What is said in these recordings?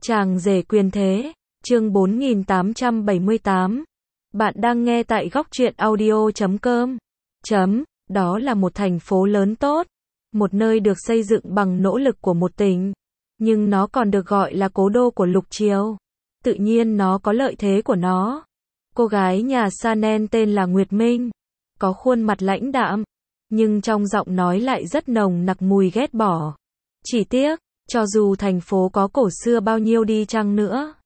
Chàng rể quyền thế, chương 4878. Bạn đang nghe tại góc truyện audio.com. Đó là một thành phố lớn tốt, một nơi được xây dựng bằng nỗ lực của một tỉnh, nhưng nó còn được gọi là cố đô của lục triều. Tự nhiên nó có lợi thế của nó. Cô gái nhà Sanen tên là Nguyệt Minh, có khuôn mặt lãnh đạm, nhưng trong giọng nói lại rất nồng nặc mùi ghét bỏ. Chỉ tiếc, cho dù thành phố có cổ xưa bao nhiêu đi chăng nữa,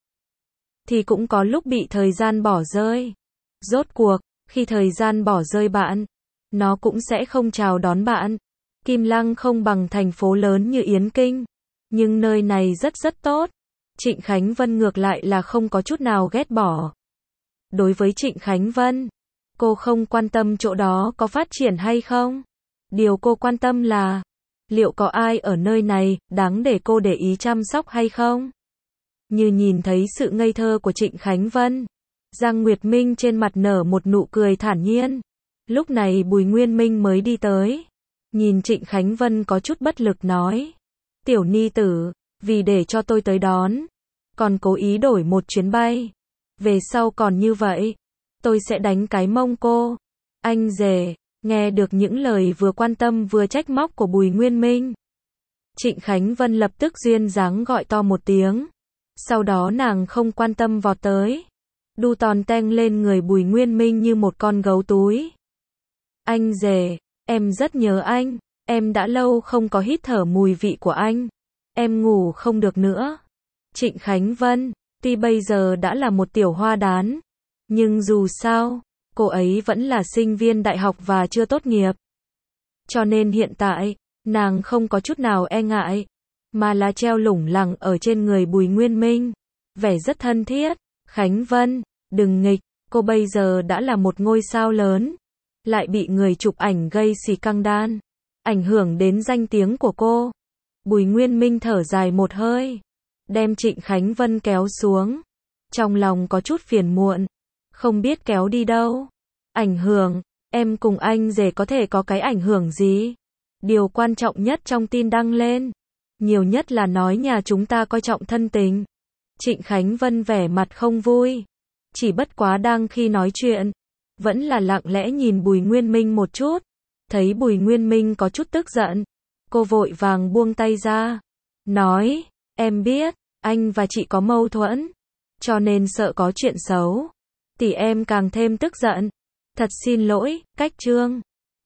thì cũng có lúc bị thời gian bỏ rơi. Rốt cuộc, khi thời gian bỏ rơi bạn, nó cũng sẽ không chào đón bạn. Kim Lăng không bằng thành phố lớn như Yến Kinh, nhưng nơi này rất tốt. Trịnh Khánh Vân ngược lại là không có chút nào ghét bỏ. Đối với Trịnh Khánh Vân, cô không quan tâm chỗ đó có phát triển hay không. Điều cô quan tâm là, liệu có ai ở nơi này đáng để cô để ý chăm sóc hay không? Như nhìn thấy sự ngây thơ của Trịnh Khánh Vân, Giang Nguyệt Minh trên mặt nở một nụ cười thản nhiên. Lúc này Bùi Nguyên Minh mới đi tới, nhìn Trịnh Khánh Vân có chút bất lực nói: "Tiểu ni tử, vì để cho tôi tới đón, còn cố ý đổi một chuyến bay. Về sau còn như vậy, tôi sẽ đánh cái mông cô." Anh rể, nghe được những lời vừa quan tâm vừa trách móc của Bùi Nguyên Minh, Trịnh Khánh Vân lập tức duyên dáng gọi to một tiếng. Sau đó nàng không quan tâm vọt tới, đu tòn teng lên người Bùi Nguyên Minh như một con gấu túi. "Anh rể, em rất nhớ anh, em đã lâu không có hít thở mùi vị của anh, em ngủ không được nữa." Trịnh Khánh Vân, tuy bây giờ đã là một tiểu hoa đán, nhưng dù sao, cô ấy vẫn là sinh viên đại học và chưa tốt nghiệp. Cho nên hiện tại, nàng không có chút nào e ngại, mà là treo lủng lẳng ở trên người Bùi Nguyên Minh, vẻ rất thân thiết. "Khánh Vân, đừng nghịch, cô bây giờ đã là một ngôi sao lớn, lại bị người chụp ảnh gây xì căng đan, ảnh hưởng đến danh tiếng của cô." Bùi Nguyên Minh thở dài một hơi, đem Trịnh Khánh Vân kéo xuống, trong lòng có chút phiền muộn, không biết kéo đi đâu. "Ảnh hưởng, em cùng anh rể có thể có cái ảnh hưởng gì? Điều quan trọng nhất trong tin đăng lên, nhiều nhất là nói nhà chúng ta coi trọng thân tình." Trịnh Khánh Vân vẻ mặt không vui, chỉ bất quá đang khi nói chuyện, vẫn là lặng lẽ nhìn Bùi Nguyên Minh một chút. Thấy Bùi Nguyên Minh có chút tức giận, cô vội vàng buông tay ra, nói: "Em biết, anh và chị có mâu thuẫn, cho nên sợ có chuyện xấu, thì em càng thêm tức giận. Thật xin lỗi, Cách Trương."